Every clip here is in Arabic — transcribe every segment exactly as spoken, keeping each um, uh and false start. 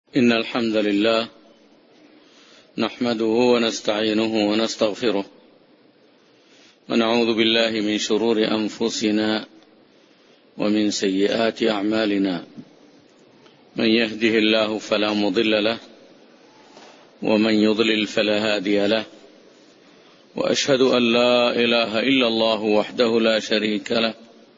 إن الحمد لله نحمده ونستعينه ونستغفره ونعوذ بالله من شرور أنفسنا ومن سيئات أعمالنا. من يهده الله فلا مضل له ومن يضلل فلا هادي له، وأشهد أن لا إله إلا الله وحده لا شريك له،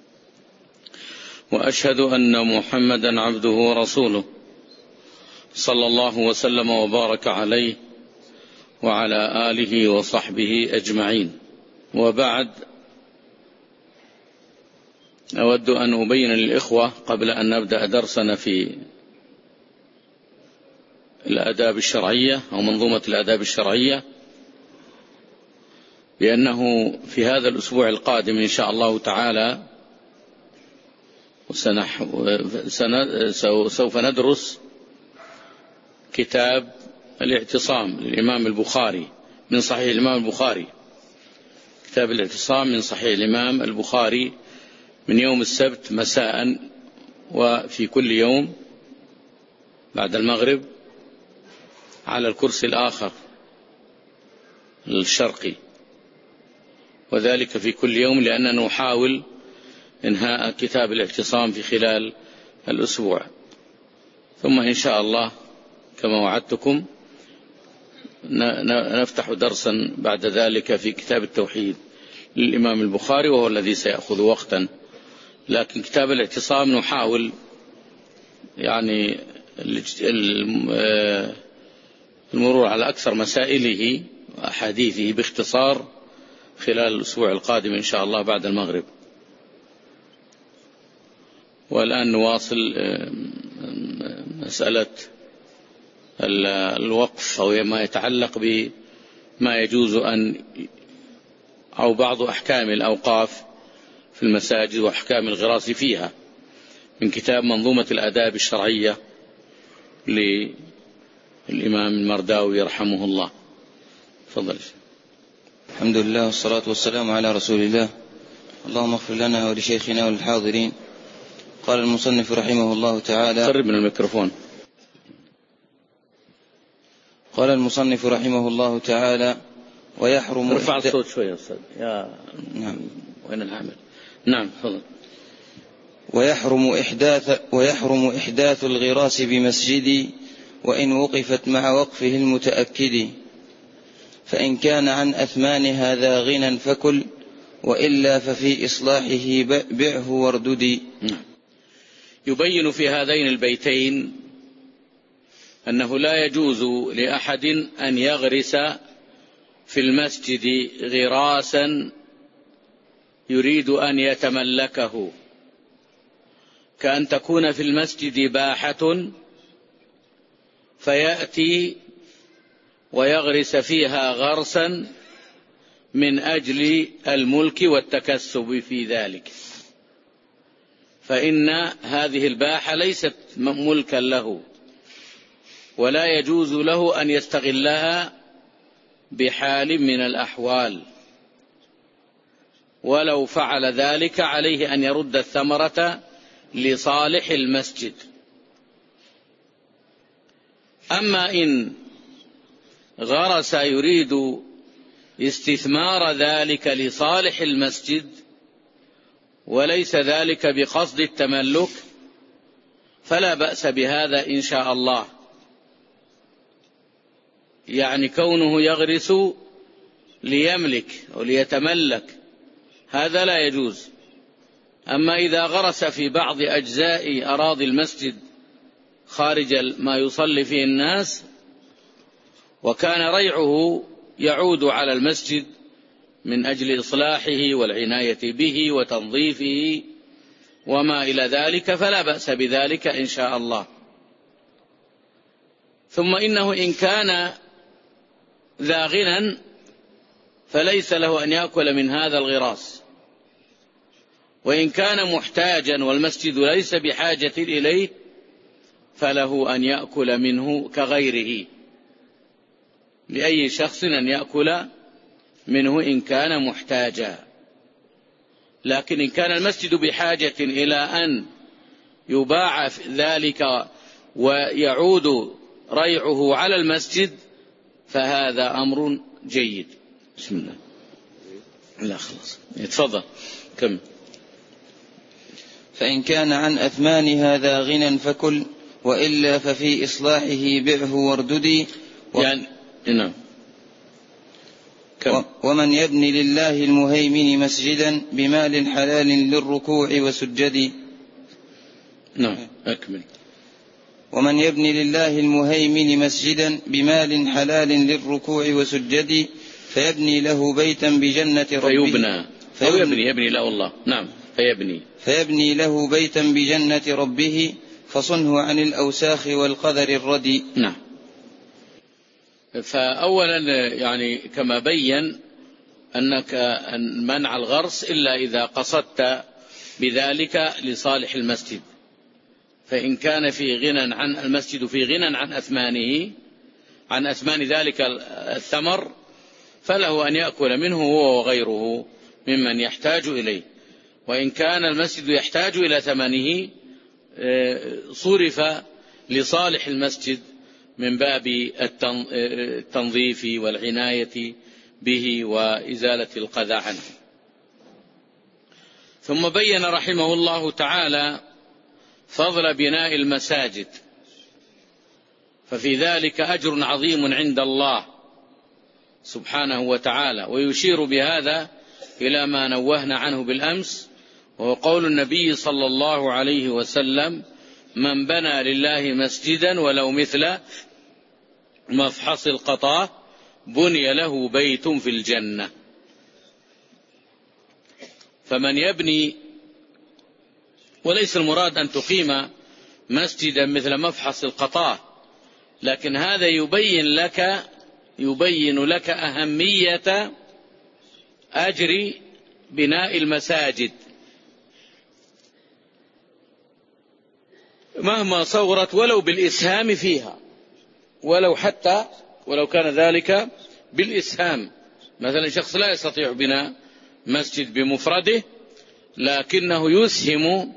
وأشهد أن محمدا عبده ورسوله صلى الله وسلم وبارك عليه وعلى آله وصحبه أجمعين. وبعد، أود أن أبين للإخوة قبل أن نبدأ درسنا في الآداب الشرعية أو منظومة الآداب الشرعية بأنه في هذا الأسبوع القادم إن شاء الله تعالى سوف ندرس كتاب الاعتصام للإمام البخاري من صحيح الإمام البخاري. كتاب الاعتصام من صحيح الإمام البخاري من يوم السبت مساء، وفي كل يوم بعد المغرب على الكرسي الآخر الشرقي، وذلك في كل يوم لأننا نحاول إنهاء كتاب الاعتصام في خلال الأسبوع. ثم إن شاء الله كما وعدتكم نفتح درسا بعد ذلك في كتاب التوحيد للإمام البخاري، وهو الذي سيأخذ وقتا، لكن كتاب الاعتصام نحاول يعني المرور على أكثر مسائله وأحاديثه باختصار خلال الأسبوع القادم إن شاء الله بعد المغرب. والآن نواصل مسألة الوقف أو ما يتعلق بما يجوز أن أو بعض أحكام الأوقاف في المساجد وأحكام الغراس فيها من كتاب منظومة الآداب الشرعية للإمام المرداوي رحمه الله. تفضل. الحمد لله والصلاة والسلام على رسول الله. اللهم اغفر لنا ولشيخنا وللحاضرين. قال المصنف رحمه الله تعالى. قرب من الميكروفون. قال المصنف رحمه الله تعالى: ويحرم ارفع الصوت شوية أستاذ. يا نعم. وين العامل؟ نعم تفضل. ويحرم إحداث ويحرم إحداث الغراس بمسجد وإن وقفت مع وقفه المتأكد، فإن كان عن أثمانها ذا غنى فكل، وإلا ففي إصلاحه بعه واردد. نعم. يبين في هذين البيتين أنه لا يجوز لأحد أن يغرس في المسجد غراسا يريد أن يتملكه، كأن تكون في المسجد باحة فيأتي ويغرس فيها غرسا من أجل الملك والتكسب في ذلك، فإن هذه الباحة ليست ملكا له، ولا يجوز له أن يستغلها بحال من الأحوال، ولو فعل ذلك عليه أن يرد الثمرة لصالح المسجد. أما إن غرس يريد استثمار ذلك لصالح المسجد وليس ذلك بقصد التملك فلا بأس بهذا إن شاء الله، يعني كونه يغرس ليملك أو ليتملك هذا لا يجوز. أما إذا غرس في بعض أجزاء أراضي المسجد خارج ما يصلي فيه الناس وكان ريعه يعود على المسجد من أجل إصلاحه والعناية به وتنظيفه وما إلى ذلك فلا بأس بذلك إن شاء الله. ثم إنه إن كان ذا غنى فليس له أن يأكل من هذا الغراس، وإن كان محتاجا والمسجد ليس بحاجة إليه فله أن يأكل منه كغيره، لأي شخص أن يأكل منه إن كان محتاجا. لكن إن كان المسجد بحاجة إلى أن يباع ذلك ويعود ريعه على المسجد فهذا أمر جيد. بسم الله. لا خلاص يتفضل كم. فإن كان عن أثمان هذا غنى فكل، وإلا ففي إصلاحه بعه وارددي. و... يعني نعم. و... ومن يبني لله المهيمن مسجدا بمال حلال للركوع وسجد. نعم أكمل. ومن يبني لله المهيمن مسجدا بمال حلال للركوع وسجد فيبني له بيتا بجنة ربه. فيبنى فيبني, يبني يبني لا والله نعم فيبني فيبني له بيتا بجنة ربه فصنه عن الأوساخ والقذر الردي. نعم. فأولا يعني كما بين أنك أن منع الغرس إلا إذا قصدت بذلك لصالح المسجد، فإن كان في غنى عن المسجد في غنى عن أثمانه عن أثمان ذلك الثمر فله أن يأكل منه هو وغيره ممن يحتاج إليه. وإن كان المسجد يحتاج إلى ثمنه صرف لصالح المسجد من باب التنظيف والعناية به وإزالة القذى عنه. ثم بين رحمه الله تعالى فضل بناء المساجد، ففي ذلك أجر عظيم عند الله سبحانه وتعالى، ويشير بهذا إلى ما نوهنا عنه بالأمس، وهو قول النبي صلى الله عليه وسلم: من بنى لله مسجدا ولو مثل مفحص القطاه بني له بيت في الجنة. فمن يبني، وليس المراد أن تقيم مسجدا مثل مفحص القطاه، لكن هذا يبين لك يبين لك أهمية أجر بناء المساجد مهما صغرت، ولو بالإسهام فيها، ولو حتى ولو كان ذلك بالإسهام. مثلا شخص لا يستطيع بناء مسجد بمفرده، لكنه يسهم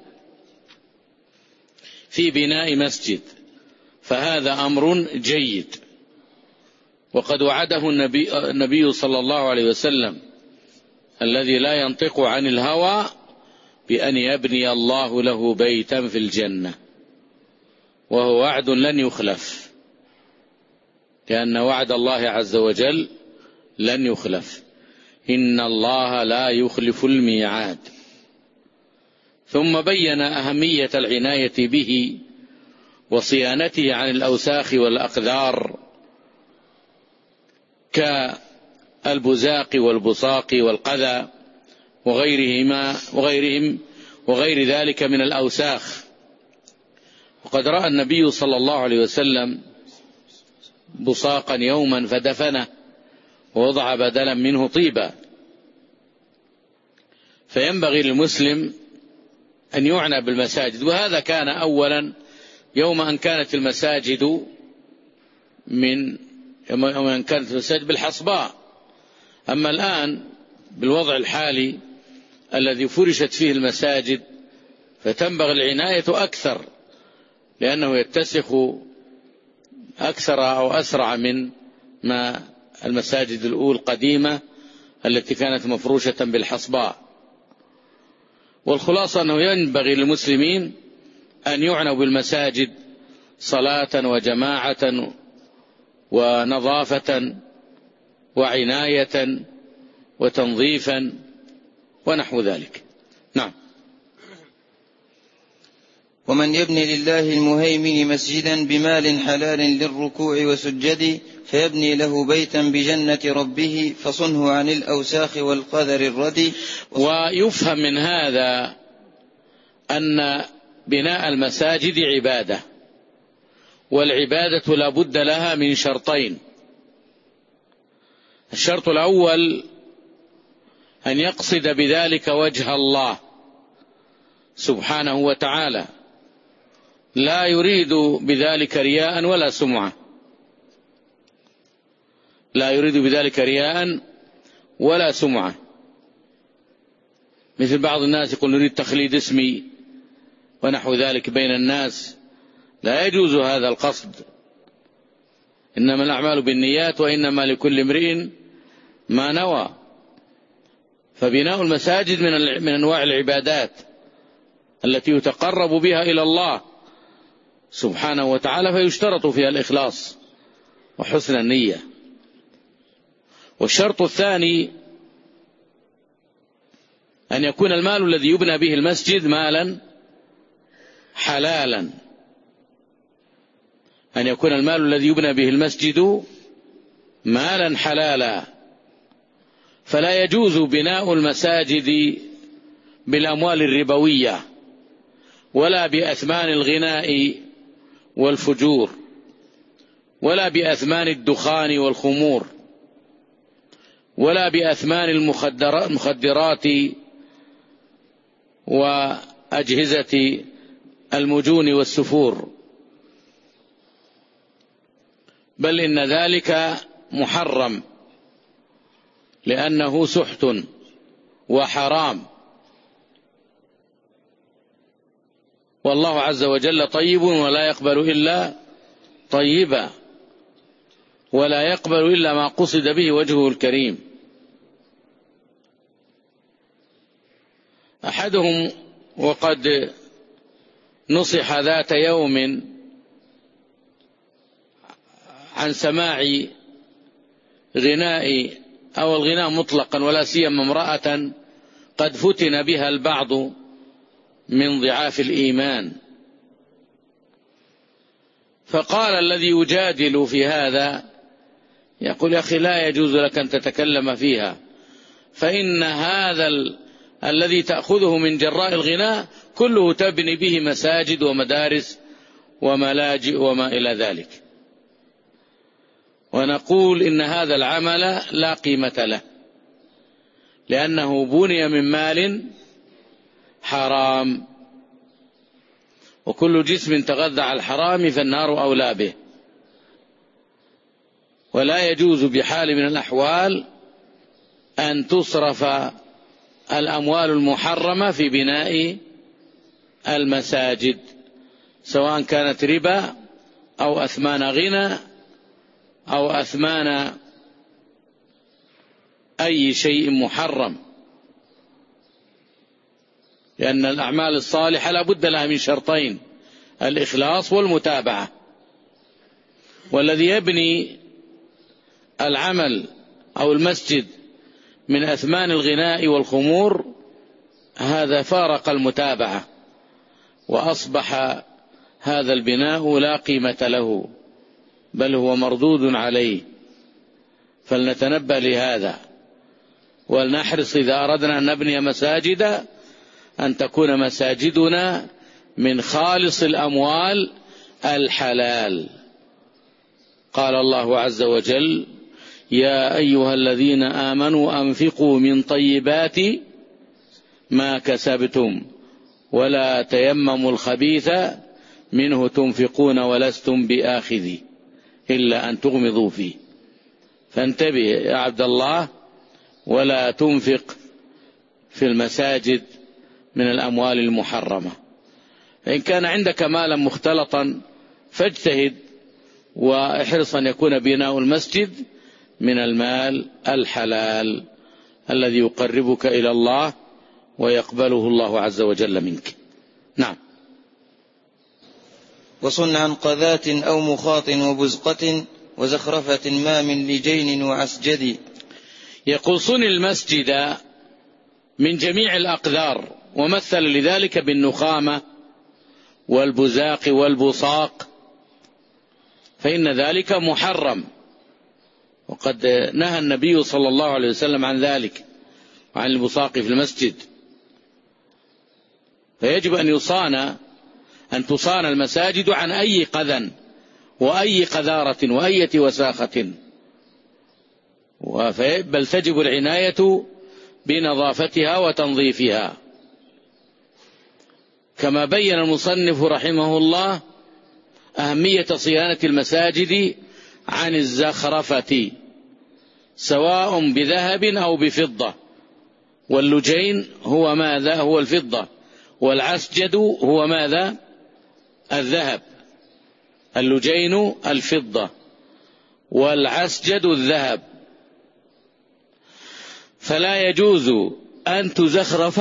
في بناء مسجد، فهذا أمر جيد. وقد وعده النبي, النبي صلى الله عليه وسلم الذي لا ينطق عن الهوى بأن يبني الله له بيتا في الجنة، وهو وعد لن يخلف، لأن وعد الله عز وجل لن يخلف، إن الله لا يخلف الميعاد. ثم بين أهمية العناية به وصيانته عن الأوساخ والأقذار كالبزاق والبصاق والقذى وغيرهما وغيرهم وغير ذلك من الأوساخ. وقد رأى النبي صلى الله عليه وسلم بصاقا يوما فدفنه ووضع بدلا منه طيبا. فينبغي للمسلم أن يعنى بالمساجد، وهذا كان أولا يوم أن كانت المساجد من يوم أن كانت المساجد بالحصباء. أما الآن بالوضع الحالي الذي فرشت فيه المساجد فتنبغي العناية أكثر، لأنه يتسخ أكثر أو أسرع من ما المساجد الأولى القديمة التي كانت مفروشة بالحصباء. والخلاصة أنه ينبغي للمسلمين أن يعنوا بالمساجد صلاة وجماعة ونظافة وعناية وتنظيفا ونحو ذلك. نعم. ومن يبني لله المهيمن مسجدا بمال حلال للركوع وسجد فيبني له بيتا بجنة ربه فصنه عن الأوساخ والقذر الردي. ويفهم من هذا أن بناء المساجد عبادة، والعبادة لا بد لها من شرطين. الشرط الأول أن يقصد بذلك وجه الله سبحانه وتعالى، لا يريد بذلك رياء ولا سمعة، لا يريد بذلك رياء ولا سمعة. مثل بعض الناس يقول نريد تخليد اسمي ونحو ذلك بين الناس، لا يجوز هذا القصد، إنما الأعمال بالنيات وإنما لكل امرئ ما نوى. فبناء المساجد من من أنواع العبادات التي يتقرب بها إلى الله سبحانه وتعالى، فيشترط فيها الإخلاص وحسن النية. والشرط الثاني أن يكون المال الذي يبنى به المسجد مالا حلالا، أن يكون المال الذي يبنى به المسجد مالا حلالا. فلا يجوز بناء المساجد بالأموال الربوية ولا بأثمان الغناء والفجور ولا بأثمان الدخان والخمور ولا بأثمان المخدرات وأجهزة المجون والسفور، بل إن ذلك محرم لأنه سحت وحرام. والله عز وجل طيب ولا يقبل إلا طيبا، ولا يقبل إلا ما قصد به وجهه الكريم. أحدهم وقد نصح ذات يوم عن سماع غناء أو الغناء مطلقا ولا سيما امرأة قد فتن بها البعض من ضعاف الإيمان، فقال الذي يجادل في هذا يقول: يا أخي لا يجوز لك أن تتكلم فيها، فإن هذا ال... الذي تأخذه من جراء الغناء كله تبني به مساجد ومدارس وملاجئ وما إلى ذلك. ونقول إن هذا العمل لا قيمة له، لأنه بني من مال حرام، وكل جسم تغذى على الحرام فالنار أولى به. ولا يجوز بحال من الأحوال أن تصرف الأموال المحرمة في بناء المساجد، سواء كانت ربا أو أثمان غنى أو أثمان أي شيء محرم، لأن الأعمال الصالحة لا بد لها من شرطين: الإخلاص والمتابعة. والذي يبني العمل أو المسجد من أثمان الغناء والخمور هذا فارق المتابعة، وأصبح هذا البناء لا قيمة له، بل هو مردود عليه. فلنتنبه لهذا، ولنحرص إذا أردنا أن نبني مساجد أن تكون مساجدنا من خالص الأموال الحلال. قال الله عز وجل: يا أيها الذين آمنوا أنفقوا من طيبات ما كسبتم ولا تيمموا الخبيث منه تنفقون ولستم بآخذي إلا أن تغمضوا فيه. فانتبه يا عبد الله، ولا تنفق في المساجد من الأموال المحرمة. فإن كان عندك مالا مختلطا فاجتهد واحرص أن يكون بناء المسجد من المال الحلال الذي يقربك إلى الله ويقبله الله عز وجل منك. نعم. وصن عن قذاة أو مخاط وبزقة وزخرفة ما من لجين وعسجد. يقول: صن المسجد من جميع الأقذار، ومثل لذلك بالنخامة والبزاق والبصاق، فإن ذلك محرم، وقد نهى النبي صلى الله عليه وسلم عن ذلك وعن البصاق في المسجد. فيجب أن يصان أن تصان المساجد عن أي قذى وأي قذارة وأي وساخة، بل تجب العناية بنظافتها وتنظيفها، كما بين المصنف رحمه الله أهمية صيانة المساجد عن الزخرفة سواء بذهب أو بفضة. واللجين هو ماذا؟ هو الفضة. والعسجد هو ماذا؟ الذهب. اللجين الفضة والعسجد الذهب، فلا يجوز أن تزخرف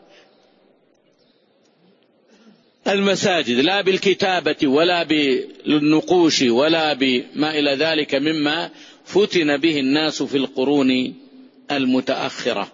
المساجد لا بالكتابة ولا بالنقوش ولا بما إلى ذلك مما فتن به الناس في القرون المتأخرة.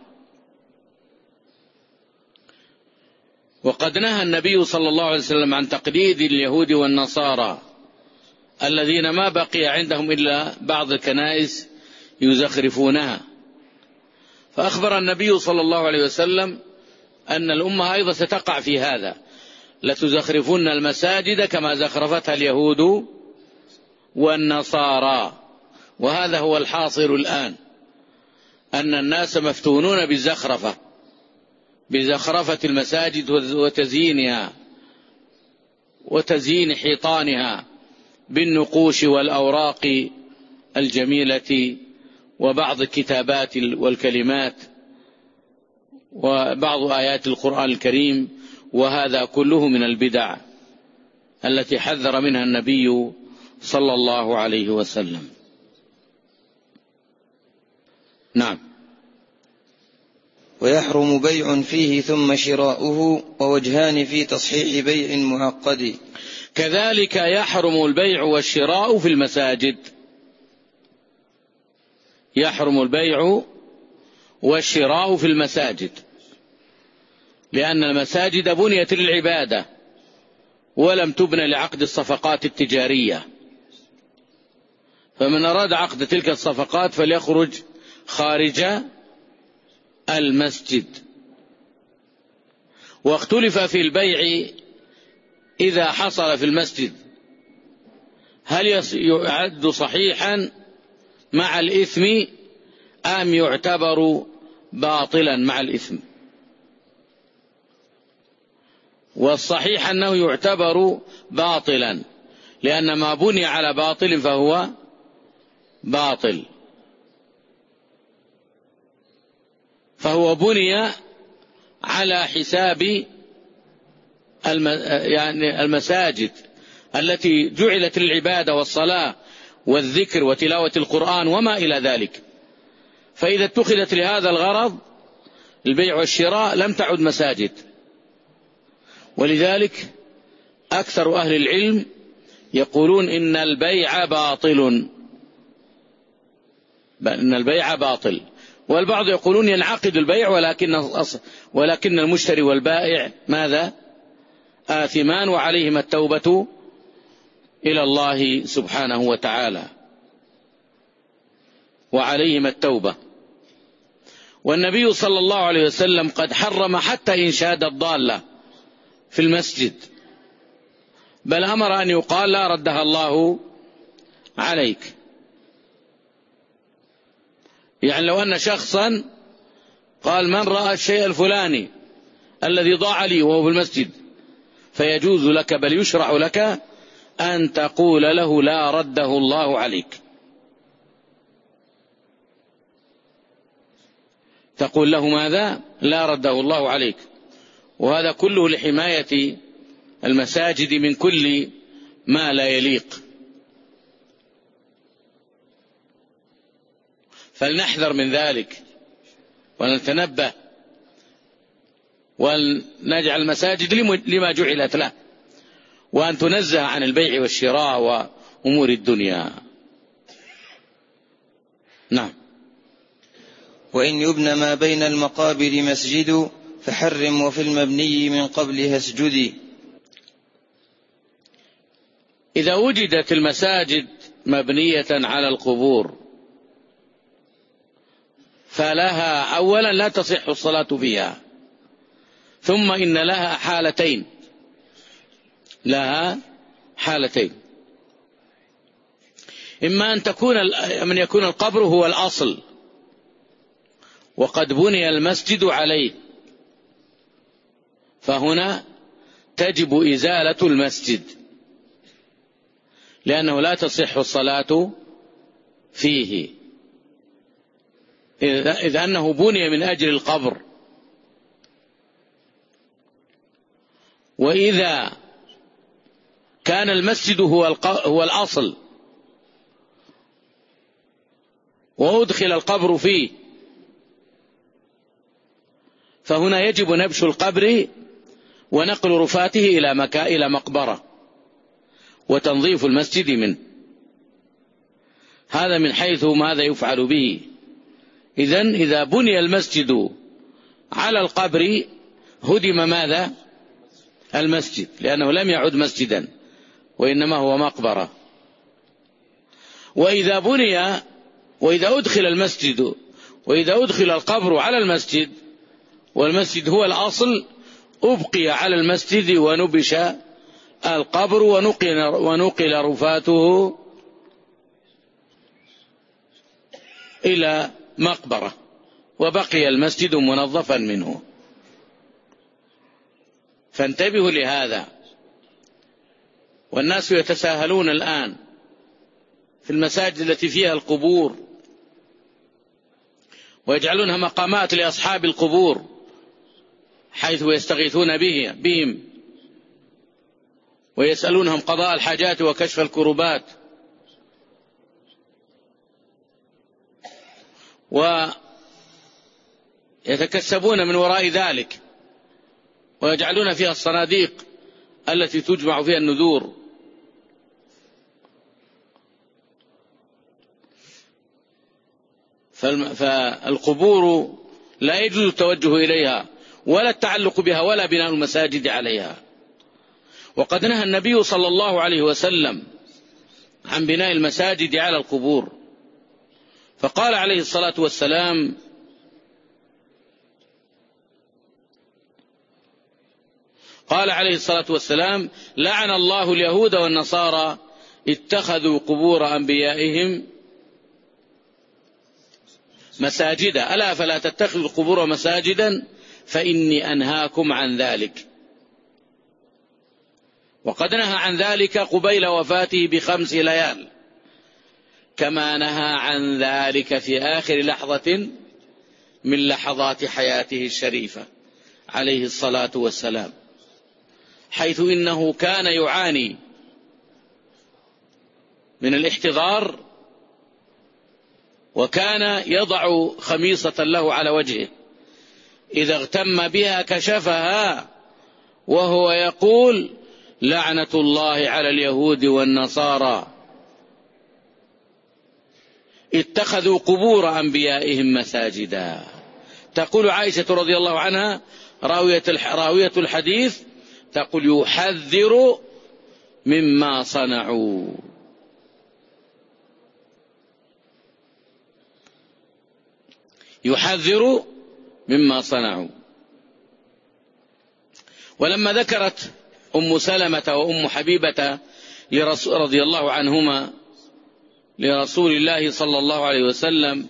وقد نهى النبي صلى الله عليه وسلم عن تقليد اليهود والنصارى الذين ما بقي عندهم إلا بعض الكنائس يزخرفونها، فأخبر النبي صلى الله عليه وسلم أن الأمة أيضا ستقع في هذا، لتزخرفن المساجد كما زخرفتها اليهود والنصارى. وهذا هو الحاصل الآن، أن الناس مفتونون بالزخرفة بزخرفة المساجد وتزيينها وتزيين حيطانها بالنقوش والأوراق الجميلة وبعض الكتابات والكلمات وبعض آيات القرآن الكريم، وهذا كله من البدع التي حذر منها النبي صلى الله عليه وسلم. نعم. ويحرم بيع فيه ثم شراؤه، ووجهان في تصحيح بيع معقد. كذلك يحرم البيع والشراء في المساجد، يحرم البيع والشراء في المساجد، لأن المساجد بنيت للعبادة ولم تبنى لعقد الصفقات التجارية، فمن أراد عقد تلك الصفقات فليخرج خارج المسجد. واختلف في البيع إذا حصل في المسجد هل يعد صحيحا مع الإثم أم يعتبر باطلا مع الإثم؟ والصحيح أنه يعتبر باطلا، لأن ما بني على باطل فهو باطل، فهو بني على حساب الم... يعني المساجد التي جعلت للعبادة والصلاة والذكر وتلاوة القرآن وما إلى ذلك، فإذا اتخذت لهذا الغرض البيع والشراء لم تعد مساجد. ولذلك أكثر أهل العلم يقولون إن البيع باطل، إن البيع باطل، والبعض يقولون ينعقد البيع ولكن ولكن المشتري والبائع ماذا؟ آثمان وعليهما التوبة إلى الله سبحانه وتعالى، وعليهما التوبة. والنبي صلى الله عليه وسلم قد حرم حتى إنشاد الضالة في المسجد، بل أمر أن يقال لا ردها الله عليك. يعني لو أن شخصا قال من رأى الشيء الفلاني الذي ضاع لي وهو في المسجد، فيجوز لك بل يشرع لك أن تقول له لا رده الله عليك، تقول له ماذا؟ لا رده الله عليك. وهذا كله لحماية المساجد من كل ما لا يليق، فلنحذر من ذلك ونتنبه ونجعل المساجد لما جعلت له، وأن تنزه عن البيع والشراء وأمور الدنيا. نعم. وإن يبنى ما بين المقابر مسجد فحرم وفي المبني من قبلها اسجد. إذا وجدت المساجد مبنية على القبور فلها أولا لا تصح الصلاة فيها، ثم إن لها حالتين، لها حالتين، إما أن تكون من يكون القبر هو الأصل وقد بني المسجد عليه، فهنا تجب إزالة المسجد لأنه لا تصح الصلاة فيه، إذ أنه بني من أجل القبر. وإذا كان المسجد هو هو الأصل وأدخل القبر فيه، فهنا يجب نبش القبر ونقل رفاته إلى مكان إلى مقبرة وتنظيف المسجد منه. هذا من حيث ماذا يفعل به. إذن إذا بني المسجد على القبر هدم ماذا؟ المسجد، لأنه لم يعد مسجدا وإنما هو مقبرة. وإذا بني وإذا أدخل المسجد وإذا أدخل القبر على المسجد والمسجد هو الأصل، أبقي على المسجد ونبش القبر ونقل, ونقل رفاته إلى مقبرة وبقي المسجد منظفا منه. فانتبهوا لهذا. والناس يتساهلون الآن في المساجد التي فيها القبور ويجعلونها مقامات لأصحاب القبور، حيث يستغيثون به بهم ويسألونهم قضاء الحاجات وكشف الكربات، ويتكسبون من وراء ذلك ويجعلون فيها الصناديق التي تجمع فيها النذور. فالقبور لا يجوز التوجه إليها ولا التعلق بها ولا بناء المساجد عليها. وقد نهى النبي صلى الله عليه وسلم عن بناء المساجد على القبور، فقال عليه الصلاة والسلام: قال عليه الصلاة والسلام: لعن الله اليهود والنصارى اتخذوا قبور أنبيائهم مساجدا، ألا فلا تتخذوا القبور مساجدا فإني أنهاكم عن ذلك. وقد نهى عن ذلك قبيل وفاته بخمس ليال، كما نهى عن ذلك في آخر لحظة من لحظات حياته الشريفة عليه الصلاة والسلام، حيث إنه كان يعاني من الاحتضار، وكان يضع خميصة له على وجهه إذا اغتم بها كشفها وهو يقول: لعنة الله على اليهود والنصارى اتخذوا قبور أنبيائهم مساجدا. تقول عائشة رضي الله عنها راوية الحديث، تقول: يحذر مما صنعوا. يحذر مما صنعوا. ولما ذكرت أم سلمة وأم حبيبة رضي الله عنهما لرسول الله صلى الله عليه وسلم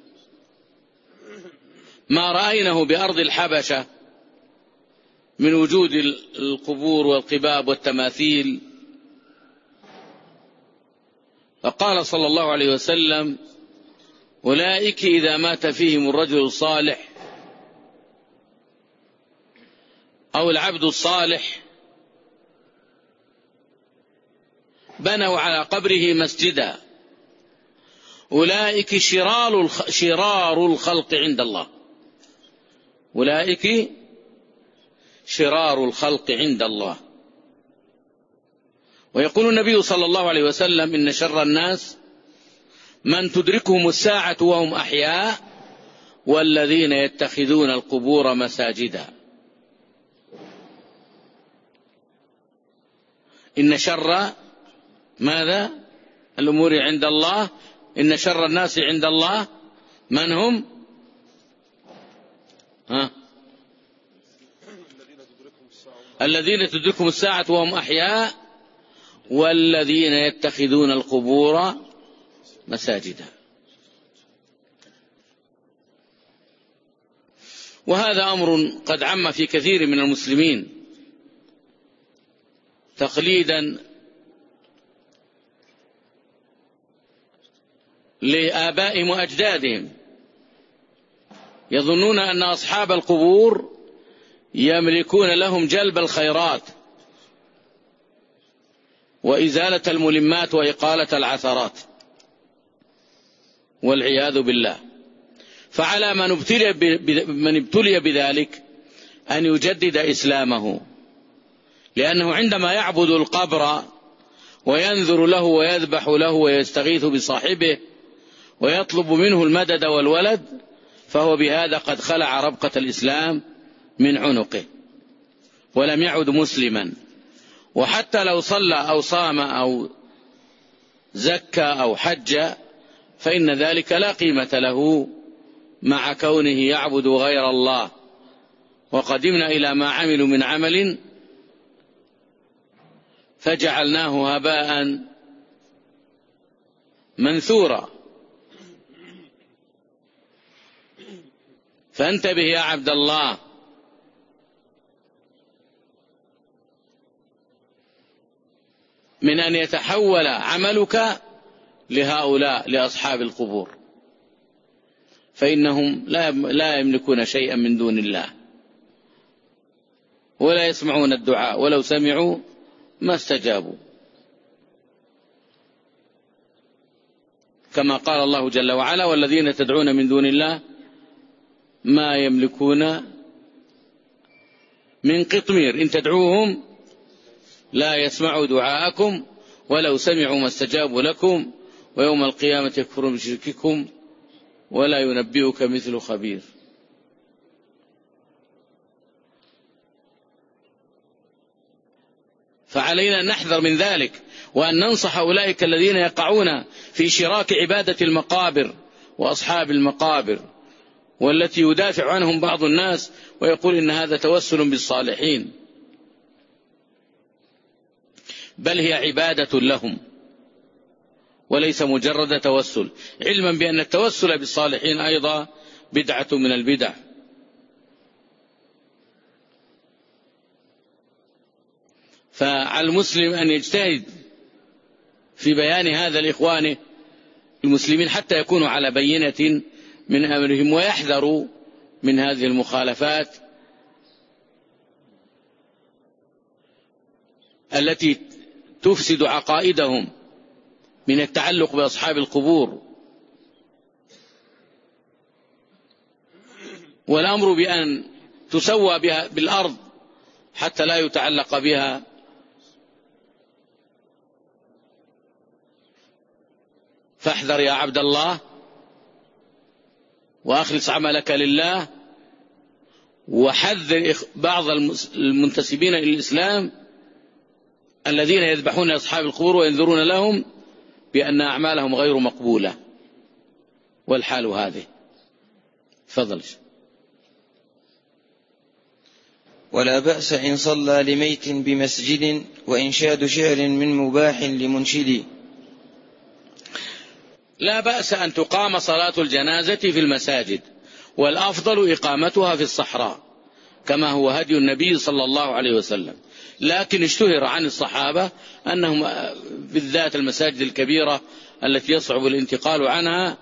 ما رأينه بأرض الحبشة من وجود القبور والقباب والتماثيل، فقال صلى الله عليه وسلم: أولئك إذا مات فيهم الرجل الصالح أو العبد الصالح بنوا على قبره مسجدا، أولئك شرار شرار الخلق عند الله. أولئك شرار الخلق عند الله. ويقول النبي صلى الله عليه وسلم: إن شر الناس من تدركهم الساعة وهم أحياء والذين يتخذون القبور مساجدا. إن شر ماذا؟ الأمور عند الله. إن شر الناس عند الله من هم؟ ها؟ الذين تدركهم الساعة وهم أحياء والذين يتخذون القبور مساجدا. وهذا أمر قد عم في كثير من المسلمين تقليدا لآبائهم وأجدادهم، يظنون أن أصحاب القبور يملكون لهم جلب الخيرات وإزالة الملمات وإقالة العثرات، والعياذ بالله. فعلى من ابتلي, من ابتلي بذلك أن يجدد إسلامه، لأنه عندما يعبد القبر وينذر له ويذبح له ويستغيث بصاحبه ويطلب منه المدد والولد، فهو بهذا قد خلع ربقة الإسلام من عنقه ولم يعد مسلما. وحتى لو صلى أو صام أو زكى أو حج فإن ذلك لا قيمة له مع كونه يعبد غير الله. وقدمنا إلى ما عملوا من عمل فجعلناه هباء منثورا. فانتبه يا عبد الله، من أن يتحول عملك لهؤلاء لأصحاب القبور، فإنهم لا يملكون شيئا من دون الله ولا يسمعون الدعاء، ولو سمعوا ما استجابوا، كما قال الله جل وعلا: والذين تدعون من دون الله ما يملكون من قطمير إن تدعوهم لا يسمعوا دعاءكم ولو سمعوا ما استجابوا لكم ويوم القيامة يكفرون بشرككم ولا ينبئك مثل خبير. فعلينا أن نحذر من ذلك، وأن ننصح أولئك الذين يقعون في شراك عبادة المقابر وأصحاب المقابر، والتي يدافع عنهم بعض الناس ويقول إن هذا توسل بالصالحين، بل هي عبادة لهم وليس مجرد توسل، علما بأن التوسل بالصالحين أيضا بدعة من البدع. فعلى المسلم أن يجتهد في بيان هذا لإخوانه المسلمين حتى يكونوا على بينة من أمرهم، ويحذروا من هذه المخالفات التي تفسد عقائدهم من التعلق بأصحاب القبور. والأمر بأن تسوى بها بالأرض حتى لا يتعلق بها. فاحذر يا عبد الله وأخلص عملك لله، وحذر بعض المنتسبين إلى الإسلام الذين يذبحون أصحاب القبور وينذرون لهم بأن أعمالهم غير مقبولة، والحال هذه. تفضل. ولا بأس إن صلى لميت بمسجد وإنشاد شعر من مباح لمنشد. لا بأس أن تقام صلاة الجنازة في المساجد، والأفضل إقامتها في الصحراء كما هو هدي النبي صلى الله عليه وسلم، لكن اشتهر عن الصحابة أنهم بالذات المساجد الكبيرة التي يصعب الانتقال عنها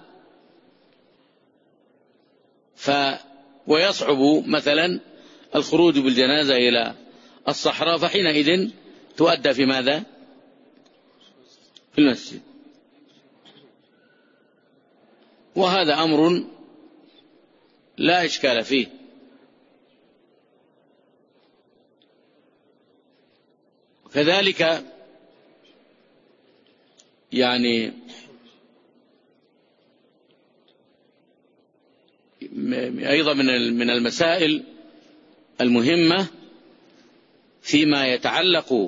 ف ويصعب مثلا الخروج بالجنازة إلى الصحراء، فحينئذ تؤدى في ماذا؟ في المسجد. وهذا أمر لا إشكال فيه. كذلك يعني أيضا من المسائل المهمة فيما يتعلق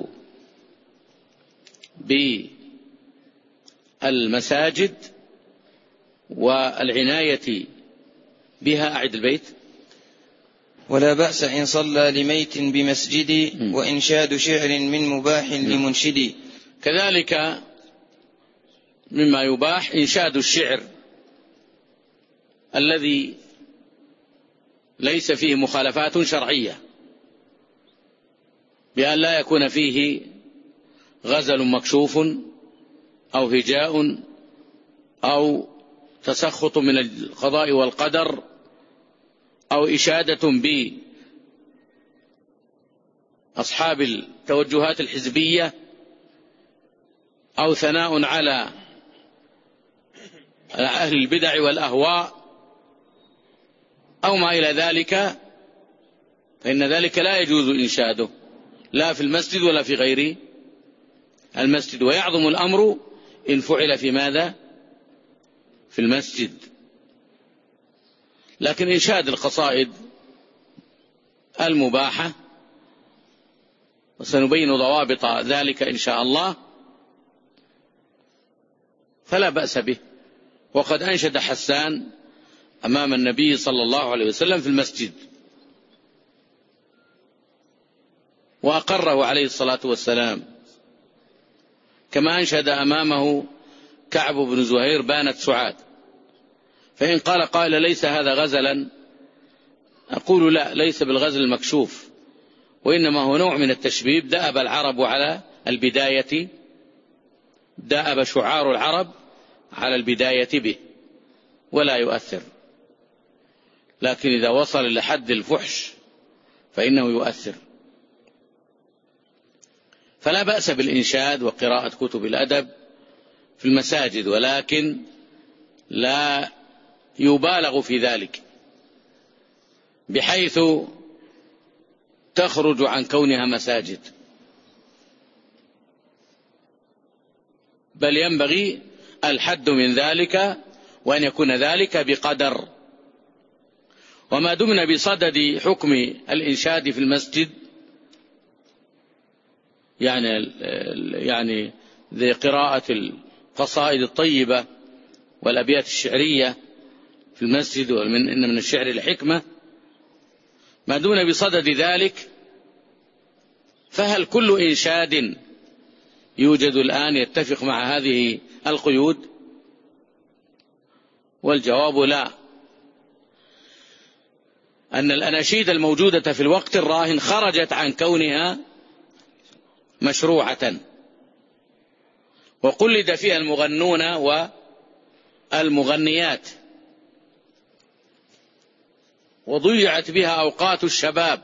بالمساجد والعناية بها. أعد البيت. ولا بأس إن صلى لميت بمسجد وإنشاد شعر من مباح لمنشد. كذلك مما يباح إنشاد الشعر الذي ليس فيه مخالفات شرعية، بأن لا يكون فيه غزل مكشوف أو هجاء أو تسخط من القضاء والقدر أو إشادة بأصحاب التوجهات الحزبية أو ثناء على أهل البدع والأهواء أو ما إلى ذلك، فإن ذلك لا يجوز إنشاده لا في المسجد ولا في غير المسجد، ويعظم الأمر إن فعل في ماذا؟ في المسجد. لكن إنشاد القصائد المباحة، وسنبين ضوابط ذلك إن شاء الله، فلا بأس به. وقد أنشد حسان أمام النبي صلى الله عليه وسلم في المسجد، وأقره عليه الصلاة والسلام، كما أنشد أمامه كعب بن زهير بانت سعاد. فإن قال قائل ليس هذا غزلا، أقول لا، ليس بالغزل المكشوف، وإنما هو نوع من التشبيب دأب العرب على البداية، دأب شعار العرب على البداية به، ولا يؤثر. لكن إذا وصل لحد الفحش فإنه يؤثر. فلا بأس بالإنشاد وقراءة كتب الأدب في المساجد، ولكن لا يبالغ في ذلك بحيث تخرج عن كونها مساجد، بل ينبغي الحد من ذلك، وأن يكون ذلك بقدر. وما دمنا بصدد حكم الإنشاد في المسجد، يعني يعني ذي قراءة القصائد الطيبة والأبيات الشعرية في المسجد، ومن إن من الشعر الحكمة، ما دمنا بصدد ذلك، فهل كل إنشاد يوجد الآن يتفق مع هذه القيود؟ والجواب لا، أن الأناشيد الموجودة في الوقت الراهن خرجت عن كونها مشروعة، وقلد فيها المغنون والمغنيات، وضيعت بها أوقات الشباب.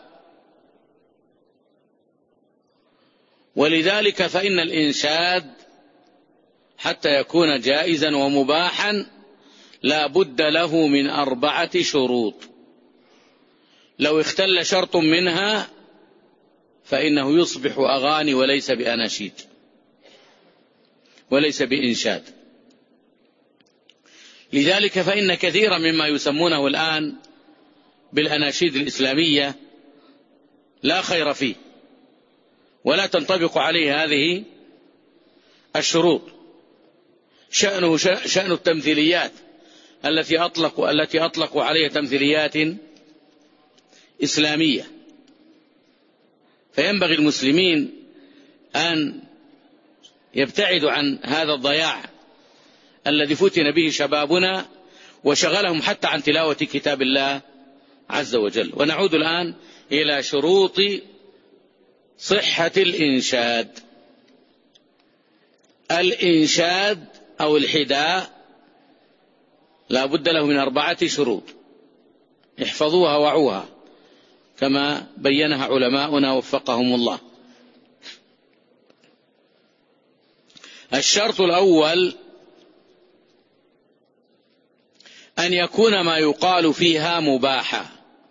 ولذلك فإن الإنشاد حتى يكون جائزا ومباحا لا بد له من أربعة شروط، لو اختل شرط منها فإنه يصبح أغاني وليس بأناشيد وليس بإنشاد. لذلك فإن كثيرا مما يسمونه الآن بالأناشيد الإسلامية لا خير فيه، ولا تنطبق عليه هذه الشروط. شأنه شأن التمثيليات التي أطلقوا التي أطلقوا عليها تمثيليات إسلامية. فينبغي المسلمين أن يبتعدوا عن هذا الضياع الذي فتن به شبابنا وشغلهم حتى عن تلاوة كتاب الله عز وجل. ونعود الآن إلى شروط صحة الإنشاد. الإنشاد أو الحداء لا بد له من أربعة شروط، احفظوها وعوها كما بينها علماؤنا وفقهم الله. الشرط الأول أن يكون ما يقال فيها مباحا،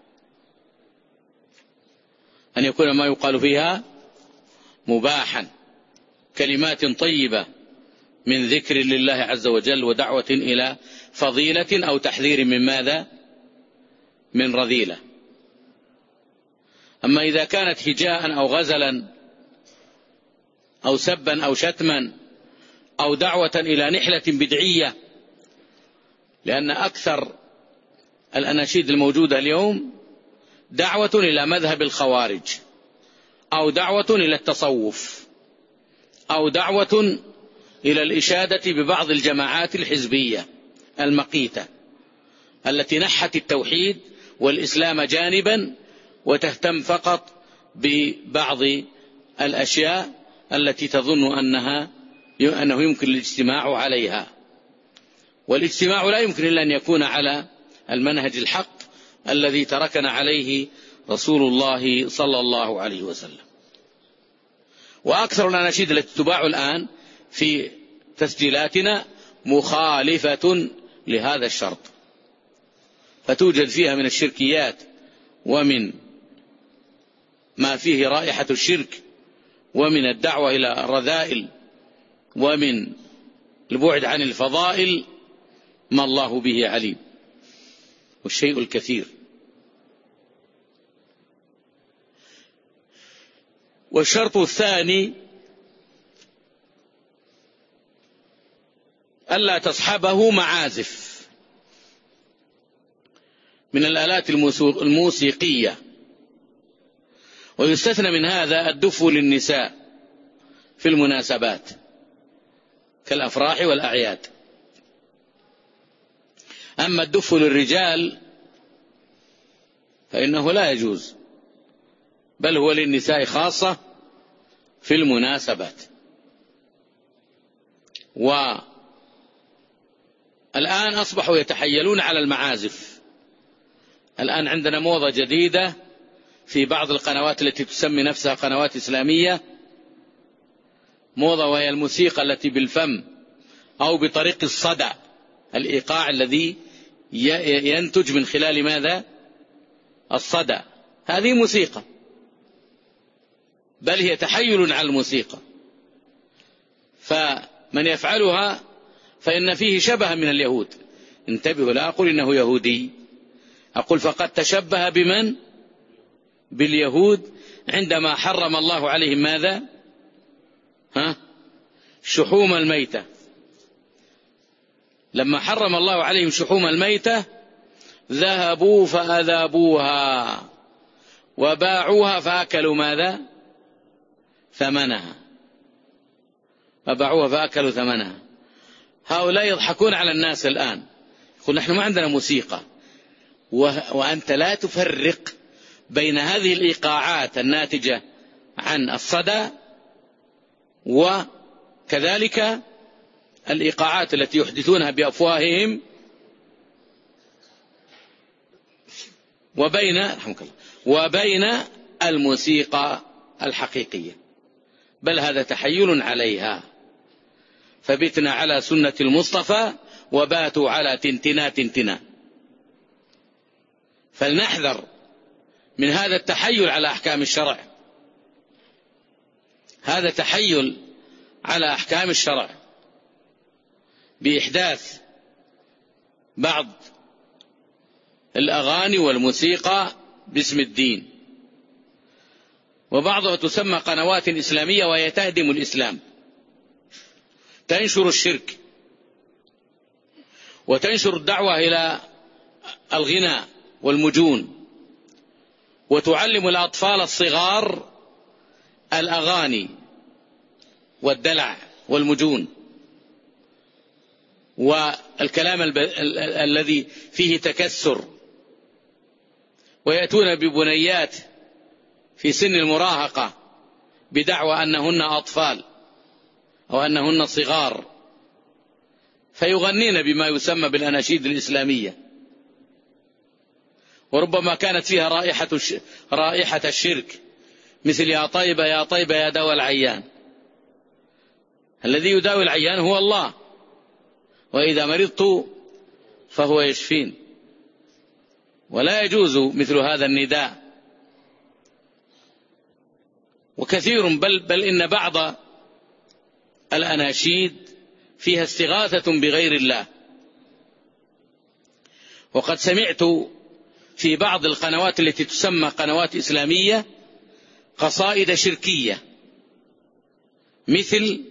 أن يكون ما يقال فيها مباحا، كلمات طيبة من ذكر لله عز وجل ودعوة إلى فضيلة أو تحذير من ماذا؟ من رذيلة. أما إذا كانت هجاء أو غزلا أو سبا أو شتما أو دعوة إلى نحلة بدعية، لأن أكثر الأناشيد الموجودة اليوم دعوة إلى مذهب الخوارج، أو دعوة إلى التصوف، أو دعوة إلى الإشادة ببعض الجماعات الحزبية المقيتة التي نحت التوحيد والإسلام جانبا وتهتم فقط ببعض الأشياء التي تظن أنها أنه يمكن الاجتماع عليها. والاجتماع لا يمكن إلا أن يكون على المنهج الحق الذي تركنا عليه رسول الله صلى الله عليه وسلم. وأكثر الأناشيد التي تباع الآن في تسجيلاتنا مخالفة لهذا الشرط، فتوجد فيها من الشركيات ومن ما فيه رائحة الشرك ومن الدعوة إلى الرذائل ومن البعد عن الفضائل ما الله به عليم، والشيء الكثير. والشرط الثاني ألا تصحبه معازف من الآلات الموسيقية، ويستثنى من هذا الدف للنساء في المناسبات كالأفراح والأعياد. أما الدف للرجال فإنه لا يجوز، بل هو للنساء خاصة في المناسبات. والآن أصبحوا يتحيلون على المعازف. الآن عندنا موضة جديدة في بعض القنوات التي تسمي نفسها قنوات إسلامية، موضة وهي الموسيقى التي بالفم أو بطريق الصدى، الإيقاع الذي ينتج من خلال ماذا؟ الصدى. هذه موسيقى، بل هي تحيل على الموسيقى، فمن يفعلها فإن فيه شبه من اليهود. انتبهوا، لا أقول إنه يهودي، أقول فقد تشبه بمن؟ باليهود عندما حرم الله عليهم ماذا؟ ها؟ شحوم الميتة. لما حرم الله عليهم شحوم الميتة ذهبوا فأذابوها وباعوها فأكلوا ماذا؟ ثمنها. وباعوها فأكلوا ثمنها. هؤلاء يضحكون على الناس الآن، يقول نحن ما عندنا موسيقى، وأنت لا تفرق بين هذه الإيقاعات الناتجة عن الصدى وكذلك الإيقاعات التي يحدثونها بأفواههم وبين رحمك الله وبين الموسيقى الحقيقية، بل هذا تحيل عليها. فبتنا على سنة المصطفى وباتوا على تنتنا تنتنا. فلنحذر من هذا التحيل على أحكام الشرع، هذا تحيل على أحكام الشرع بإحداث بعض الأغاني والموسيقى باسم الدين، وبعضها تسمى قنوات إسلامية وهي تهدم الإسلام، تنشر الشرك وتنشر الدعوة إلى الغناء والمجون، وتعلم الأطفال الصغار الأغاني والدلع والمجون والكلام الب... ال... الذي فيه تكسر، ويأتون ببنيات في سن المراهقة بدعوى أنهن أطفال أو أنهن صغار، فيغنين بما يسمى بالأناشيد الإسلامية، وربما كانت فيها رائحة, الش... رائحة الشرك، مثل يا طيبة يا طيبة يا دواء العيان. الذي يداوي العيان هو الله، وإذا مرضت فهو يشفين، ولا يجوز مثل هذا النداء. وكثير بل, بل إن بعض الأناشيد فيها استغاثة بغير الله. وقد سمعت في بعض القنوات التي تسمى قنوات إسلامية قصائد شركية، مثل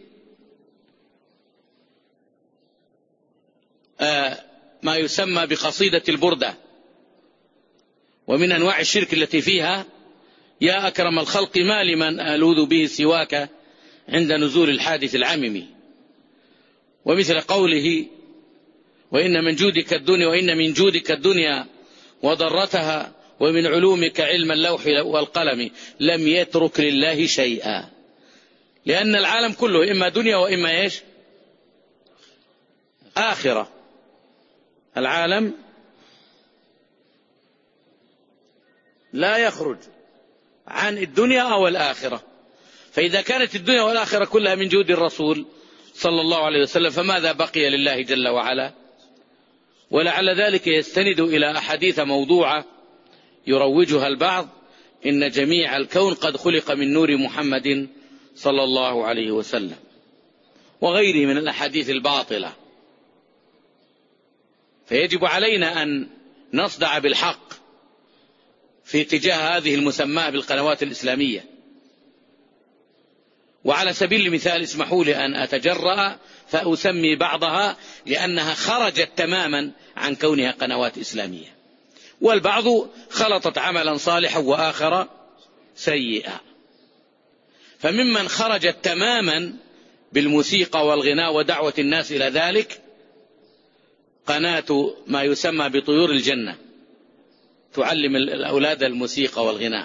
آه ما يسمى بقصيدة البردة. ومن أنواع الشرك التي فيها يا أكرم الخلق ما لمن ألوذ به سواك عند نزول الحادث العممي، ومثل قوله وإن من جودك الدنيا وإن من جودك الدنيا وضرتها ومن علومك علم اللوح والقلم لم يترك لله شيئا. لأن العالم كله إما دنيا وإما إيش؟ آخرة. العالم لا يخرج عن الدنيا أو الآخرة، فإذا كانت الدنيا والآخرة كلها من جود الرسول صلى الله عليه وسلم فماذا بقي لله جل وعلا؟ ولعل ذلك يستند إلى أحاديث موضوعة يروجها البعض: إن جميع الكون قد خلق من نور محمد صلى الله عليه وسلم، وغيره من الأحاديث الباطلة. فيجب علينا أن نصدع بالحق في اتجاه هذه المسماة بالقنوات الإسلامية. وعلى سبيل المثال اسمحوا لي أن أتجرأ فأسمي بعضها لأنها خرجت تماما عن كونها قنوات إسلامية، والبعض خلطت عملا صالحا وآخر سيئا. فممن خرجت تماما بالموسيقى والغناء ودعوة الناس إلى ذلك قناة ما يسمى بطيور الجنة، تعلم الأولاد الموسيقى والغناء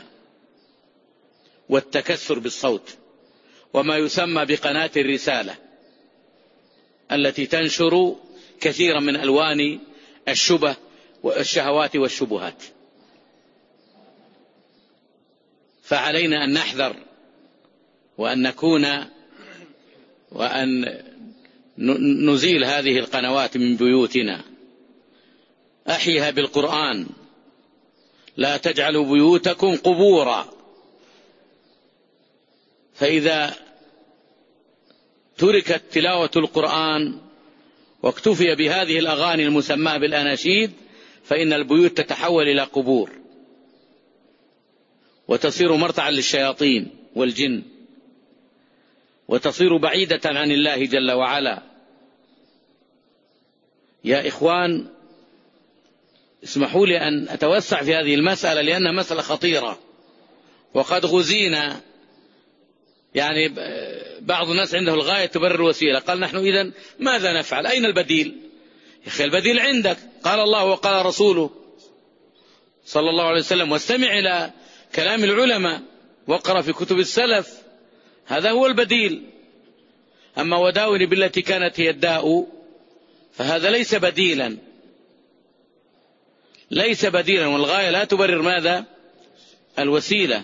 والتكسر بالصوت، وما يسمى بقناة الرسالة التي تنشر كثيرا من ألوان الشبه والشهوات والشبهات. فعلينا أن نحذر وأن نكون وأن نزيل هذه القنوات من بيوتنا. أحيها بالقرآن: لا تجعلوا بيوتكم قبورا. فإذا تركت تلاوة القرآن واكتفي بهذه الأغاني المسماة بالأناشيد فإن البيوت تتحول إلى قبور وتصير مرتعا للشياطين والجن، وتصير بعيدة عن الله جل وعلا. يا إخوان، اسمحوا لي أن أتوسع في هذه المسألة لأنها مسألة خطيرة، وقد غزينا. يعني بعض الناس عنده الغاية تبرر الوسيلة. قال: نحن إذن ماذا نفعل؟ أين البديل؟ يا أخي البديل عندك، قال الله وقال رسوله صلى الله عليه وسلم، واستمع إلى كلام العلماء واقرأ في كتب السلف، هذا هو البديل. أما وداوني بالتي كانت هي الداء فهذا ليس بديلا، ليس بديلا، والغاية لا تبرر ماذا؟ الوسيلة.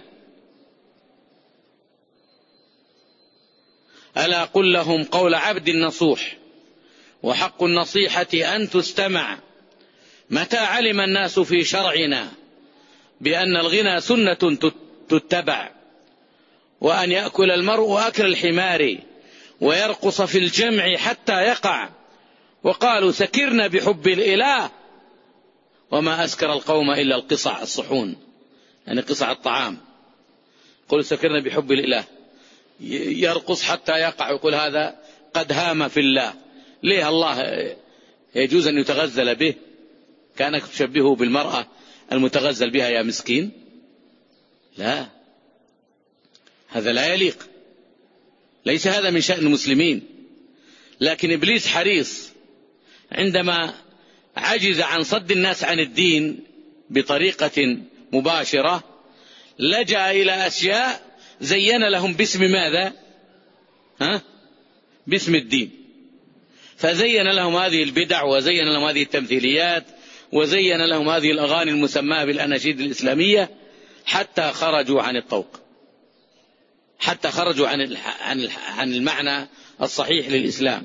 ألا قل لهم قول عبد نصوح، وحق النصيحة أن تستمع، متى علم الناس في شرعنا بأن الغنى سنة تتبع، وأن يأكل المرء أكل الحمار ويرقص في الجمع حتى يقع، وقالوا سكرنا بحب الإله وما أسكر القوم إلا القصع الصحون، يعني قصع الطعام. قل سكرنا بحب الإله، يرقص حتى يقع، يقول هذا قد هام في الله. ليه الله يجوز أن يتغزل به؟ كانك تشبهه بالمرأة المتغزل بها يا مسكين؟ لا، هذا لا يليق، ليس هذا من شأن المسلمين. لكن إبليس حريص، عندما عجز عن صد الناس عن الدين بطريقة مباشرة لجأ إلى أشياء زين لهم باسم ماذا؟ ها؟ باسم الدين. فزين لهم هذه البدع، وزين لهم هذه التمثيليات، وزين لهم هذه الأغاني المسماة بالأناشيد الإسلامية، حتى خرجوا عن الطوق، حتى خرجوا عن عن المعنى الصحيح للإسلام.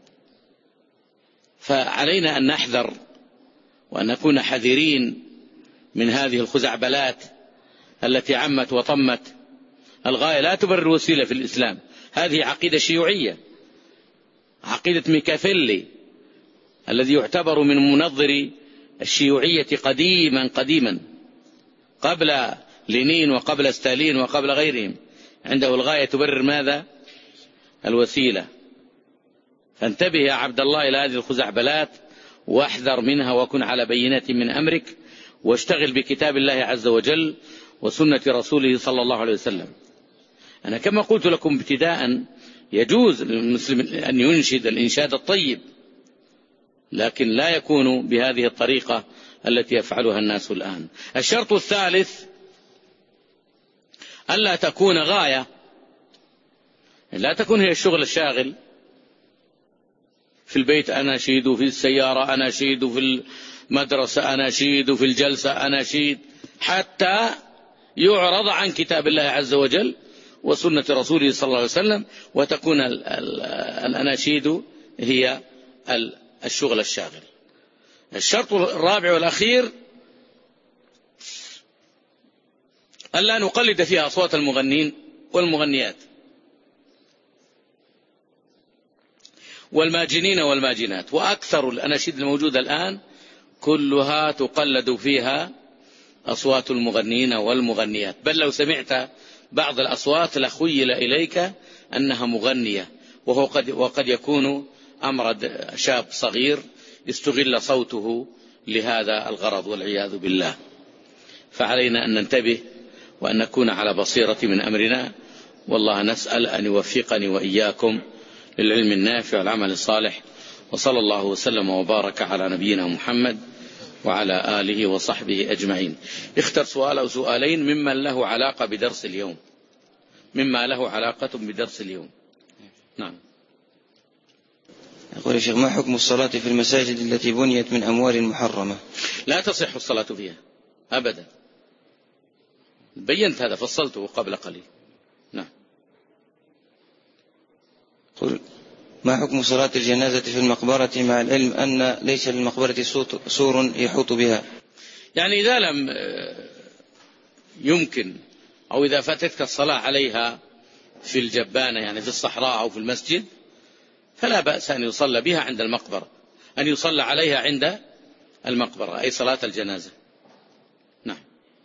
فعلينا أن نحذر وأن نكون حذرين من هذه الخزعبلات التي عمت وطمت. الغاية لا تبرر الوسيلة في الإسلام. هذه عقيدة شيوعية، عقيدة ميكافيلي الذي يعتبر من منظري الشيوعية قديما قديما، قبل لينين وقبل ستالين وقبل غيرهم. عنده الغاية تبرر ماذا؟ الوسيلة. فانتبه يا عبد الله إلى هذه الخزعبلات واحذر منها، وكن على بينة من أمرك، واشتغل بكتاب الله عز وجل وسنة رسوله صلى الله عليه وسلم. أنا كما قلت لكم ابتداء، يجوز للمسلم أن ينشد الإنشاد الطيب، لكن لا يكون بهذه الطريقة التي يفعلها الناس الآن. الشرط الثالث ألا تكون غاية، لا تكون هي الشغل الشاغل. في البيت أناشيد، في السيارة أناشيد، في المدرسة أناشيد، في الجلسة أناشيد، حتى يعرض عن كتاب الله عز وجل وسنة رسوله صلى الله عليه وسلم، وتكون الأناشيد هي الشغل الشاغل. الشرط الرابع والأخير ألا نقلد فيها أصوات المغنين والمغنيات والماجنين والماجنات. وأكثر الأناشيد الموجودة الآن كلها تقلد فيها أصوات المغنين والمغنيات، بل لو سمعت بعض الأصوات لخيل إليك أنها مغنية، وهو قد, وقد يكون أمر شاب صغير يستغل صوته لهذا الغرض والعياذ بالله. فعلينا أن ننتبه وأن نكون على بصيرة من أمرنا، والله نسأل أن يوفقني وإياكم للعلم النافع والعمل الصالح، وصلى الله وسلم وبارك على نبينا محمد وعلى آله وصحبه أجمعين. اختر سؤال أو سؤالين ممن له علاقة بدرس اليوم، مما له علاقة بدرس اليوم. نعم. يقول يا شيخ: ما حكم الصلاة في المساجد التي بنيت من أموال محرمة؟ لا تصح الصلاة فيها أبدا، بينت هذا، فصلته قبل قليل. نعم. قل: ما حكم صلاة الجنازة في المقبرة مع العلم أن ليس للمقبرة سور يحوط بها؟ يعني إذا لم يمكن أو إذا فاتتك الصلاة عليها في الجبانة، يعني في الصحراء أو في المسجد، فلا بأس أن يصلى بها عند المقبرة، أن يصلى عليها عند المقبرة، أي صلاة الجنازة. نعم.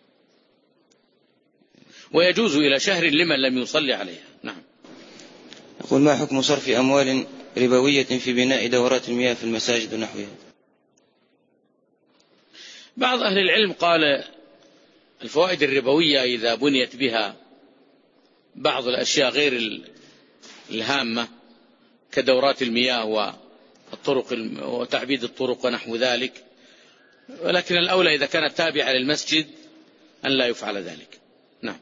ويجوز إلى شهر لمن لم يصلي عليها. نعم. يقول: ما حكم صرف أموال ربوية في بناء دورات المياه في المساجد ونحوها؟ بعض أهل العلم قال الفوائد الربوية إذا بنيت بها بعض الأشياء غير الهامة كدورات المياه والطرق وتعبيد الطرق ونحو ذلك، ولكن الأولى إذا كانت تابعة للمسجد أن لا يفعل ذلك. نعم.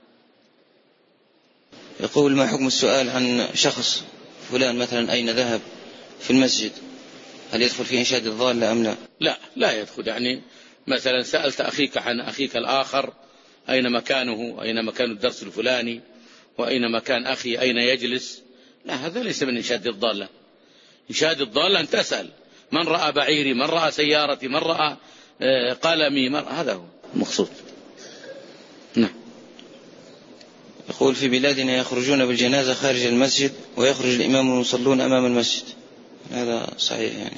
يقول: ما حكم السؤال عن شخص فلان مثلا أين ذهب في المسجد، هل يدخل في إنشاد الضالة أم لا؟ لا لا يدخل. يعني مثلا سألت أخيك عن أخيك الآخر أين مكانه، أين مكان الدرس الفلاني، وأين مكان أخي، أين يجلس، لا، هذا ليس من إنشاد الضالة. إنشاد الضالة أن تسأل من رأى بعيري، من رأى سيارتي، من رأى قلمي، من رأى، هذا هو المقصود. نعم. يقول: في بلادنا يخرجون بالجنازة خارج المسجد ويخرج الإمام والمصلون أمام المسجد، هذا صحيح؟ يعني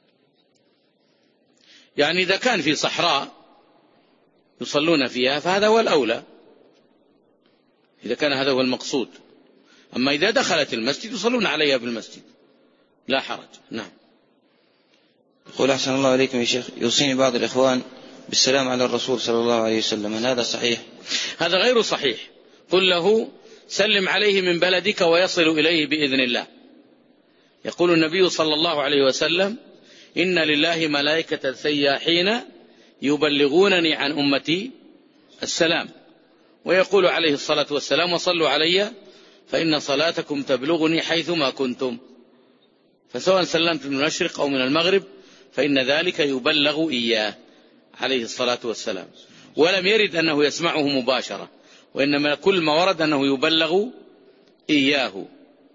يعني إذا كان في صحراء يصلون فيها فهذا هو الأولى، إذا كان هذا هو المقصود. أما إذا دخلت المسجد يصلون عليها بالمسجد، لا حرج. نعم. يقول: أحسن الله عليكم يا شيخ، يوصيني بعض الإخوان بالسلام على الرسول صلى الله عليه وسلم، هل هذا صحيح؟ هذا غير صحيح. قل له سلم عليه من بلدك ويصل إليه بإذن الله. يقول النبي صلى الله عليه وسلم: إن لله ملائكة سياحين يبلغونني عن أمتي السلام. ويقول عليه الصلاة والسلام: وصلوا علي فإن صلاتكم تبلغني حيثما كنتم. فسواء سلمت من المشرق أو من المغرب فإن ذلك يبلغ إياه عليه الصلاة والسلام. ولم يرد أنه يسمعه مباشرة، وإنما كل ما ورد أنه يبلغ إياه.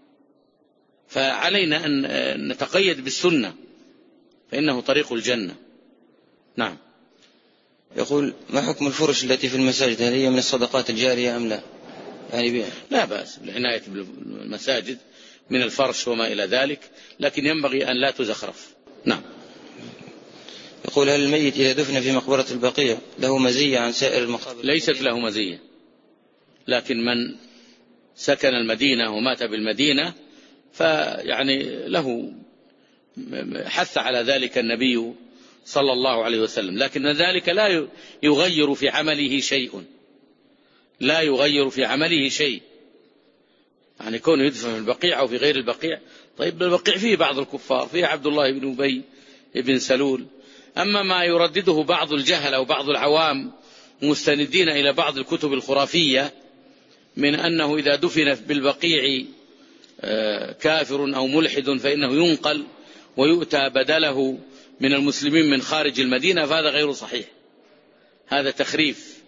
فعلينا أن نتقيد بالسنة فإنه طريق الجنة. نعم. يقول: ما حكم الفرش التي في المساجد، هل هي من الصدقات الجارية أم لا؟ يعني بي... لا بأس بالعناية بالمساجد من الفرش وما إلى ذلك، لكن ينبغي أن لا تزخرف. نعم. يقول: هل الميت إذا دفن في مقبرة البقيع له مزية عن سائر المقابر؟ ليست له مزية، لكن من سكن المدينة ومات بالمدينة فيعني له حث على ذلك النبي صلى الله عليه وسلم، لكن ذلك لا يغير في عمله شيء، لا يغير في عمله شيء. يعني كونه يدفن في البقيع أو في غير البقيع، طيب البقيع فيه بعض الكفار، فيه عبد الله بن أبي بن سلول. أما ما يردده بعض الجهل أو بعض العوام مستندين إلى بعض الكتب الخرافية من أنه إذا دفن بالبقيع كافر أو ملحد فإنه ينقل ويؤتى بدله من المسلمين من خارج المدينة، فهذا غير صحيح، هذا تخريف،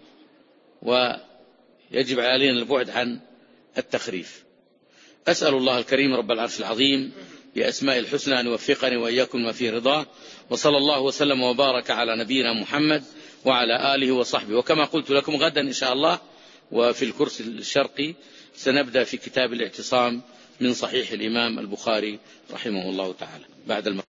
ويجب علينا البعد عن التخريف. أسأل الله الكريم رب العرش العظيم بأسماء الحسنى أن يوفقني وإياكم ما فيه رضاه. وصلى الله وسلم وبارك على نبينا محمد وعلى آله وصحبه. وكما قلت لكم غدا إن شاء الله وفي الكرس الشرقي سنبدأ في كتاب الاعتصام من صحيح الإمام البخاري رحمه الله تعالى بعد المغرب.